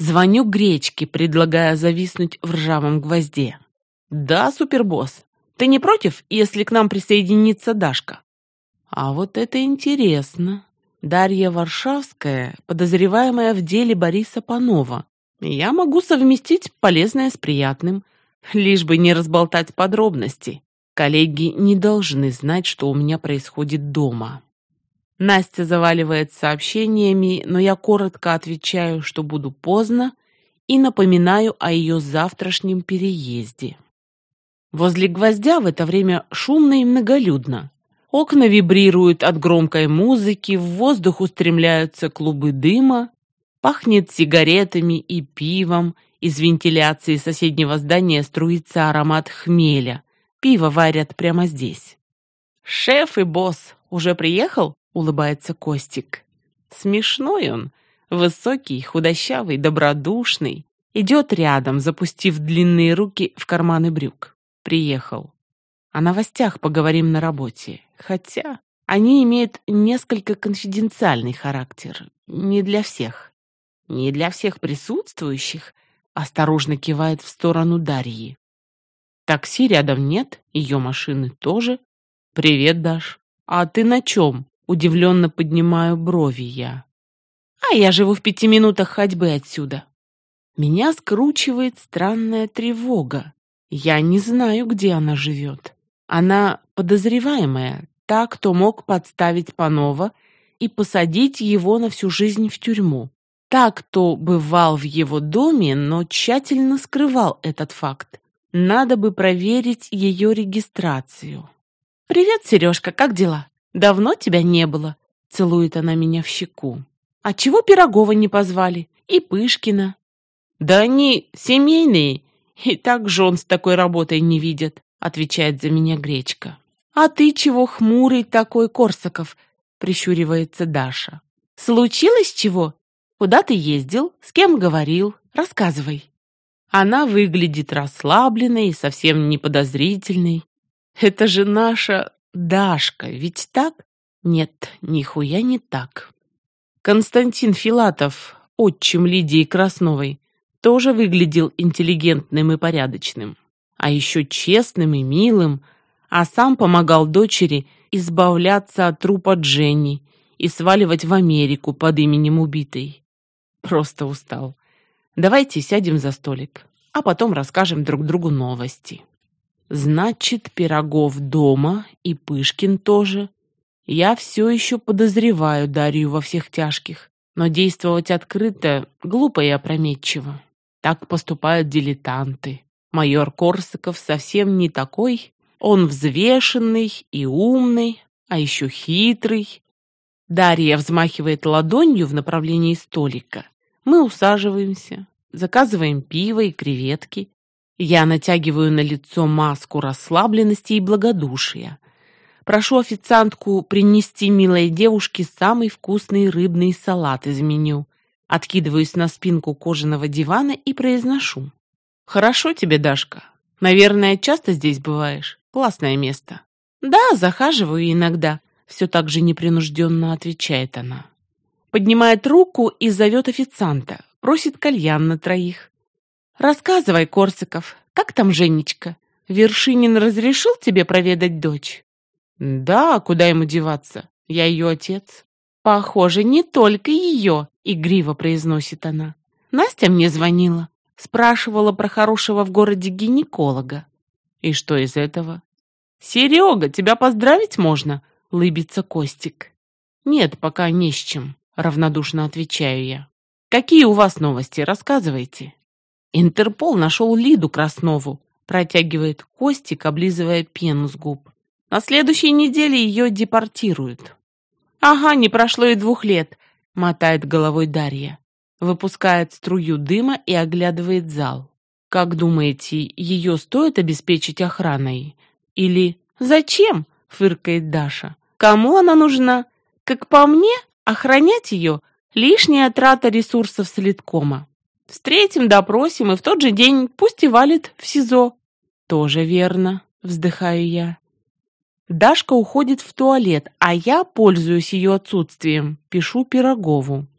Звоню Гречке, предлагая зависнуть в ржавом гвозде. «Да, супербосс. Ты не против, если к нам присоединится Дашка?» А вот это интересно. Дарья Варшавская, подозреваемая в деле Бориса Панова. Я могу совместить полезное с приятным, лишь бы не разболтать подробности. Коллеги не должны знать, что у меня происходит дома. Настя заваливает сообщениями, но я коротко отвечаю, что буду поздно, и напоминаю о ее завтрашнем переезде. Возле гвоздя в это время шумно и многолюдно. Окна вибрируют от громкой музыки, в воздух устремляются клубы дыма, пахнет сигаретами и пивом, из вентиляции соседнего здания струится аромат хмеля. Пиво варят прямо здесь. «Шеф и босс уже приехал?» — улыбается Костик. Смешной он, высокий, худощавый, добродушный. Идет рядом, запустив длинные руки в карманы брюк. Приехал. О новостях поговорим на работе. Хотя они имеют несколько конфиденциальный характер. Не для всех. Не для всех присутствующих. Осторожно кивает в сторону Дарьи. Такси рядом нет, ее машины тоже. «Привет, Даш. А ты на чем?» Удивленно поднимаю брови я. «А я живу в 5 минутах ходьбы отсюда». Меня скручивает странная тревога. Я не знаю, где она живет. Она подозреваемая, та, кто мог подставить Панова и посадить его на всю жизнь в тюрьму. Та, кто бывал в его доме, но тщательно скрывал этот факт. Надо бы проверить ее регистрацию. «Привет, Сережка, как дела? Давно тебя не было», — целует она меня в щеку. «А чего Пирогова не позвали? И Пышкина?» «Да они семейные, и так жен с такой работой не видят», — отвечает за меня Гречка. «А ты чего хмурый такой, Корсаков?» — прищуривается Даша. «Случилось чего? Куда ты ездил? С кем говорил? Рассказывай». Она выглядит расслабленной и совсем не подозрительной. Это же наша Дашка, ведь так? Нет, нихуя не так. Константин Филатов, отчим Лидии Красновой, тоже выглядел интеллигентным и порядочным, а еще честным и милым, а сам помогал дочери избавляться от трупа Дженни и сваливать в Америку под именем убитой. Просто устал. Давайте сядем за столик, а потом расскажем друг другу новости. Значит, Пирогов дома и Пышкин тоже. Я все еще подозреваю Дарью во всех тяжких, но действовать открыто глупо и опрометчиво. Так поступают дилетанты. Майор Корсаков совсем не такой. Он взвешенный и умный, а еще хитрый. Дарья взмахивает ладонью в направлении столика. Мы усаживаемся, заказываем пиво и креветки. Я натягиваю на лицо маску расслабленности и благодушия. Прошу официантку принести милой девушке самый вкусный рыбный салат из меню. Откидываюсь на спинку кожаного дивана и произношу. «Хорошо тебе, Дашка. Наверное, часто здесь бываешь? Классное место». «Да, захаживаю иногда», — все так же непринужденно отвечает она. Поднимает руку и зовет официанта, просит кальян на 3. «Рассказывай, Корсаков, как там Женечка? Вершинин разрешил тебе проведать дочь?» «Да, куда ему деваться? Я ее отец». «Похоже, не только ее», — игриво произносит она. «Настя мне звонила, спрашивала про хорошего в городе гинеколога». «И что из этого?» «Серега, тебя поздравить можно?» — лыбится Костик. «Нет, пока не с чем», — равнодушно отвечаю я. «Какие у вас новости? Рассказывайте». «Интерпол нашел Лиду Краснову», — протягивает Костик, облизывая пену с губ. «На следующей неделе ее депортируют». «Ага, не прошло и 2 лет», — мотает головой Дарья. Выпускает струю дыма и оглядывает зал. «Как думаете, ее стоит обеспечить охраной? Или...» «Зачем?» — фыркает Даша. «Кому она нужна? Как по мне, охранять ее — лишняя трата ресурсов следкома. Встретим, допросим, и в тот же день пусть и валит в СИЗО». «Тоже верно», — вздыхаю я. Дашка уходит в туалет, а я, пользуясь ее отсутствием, пишу Пирогову.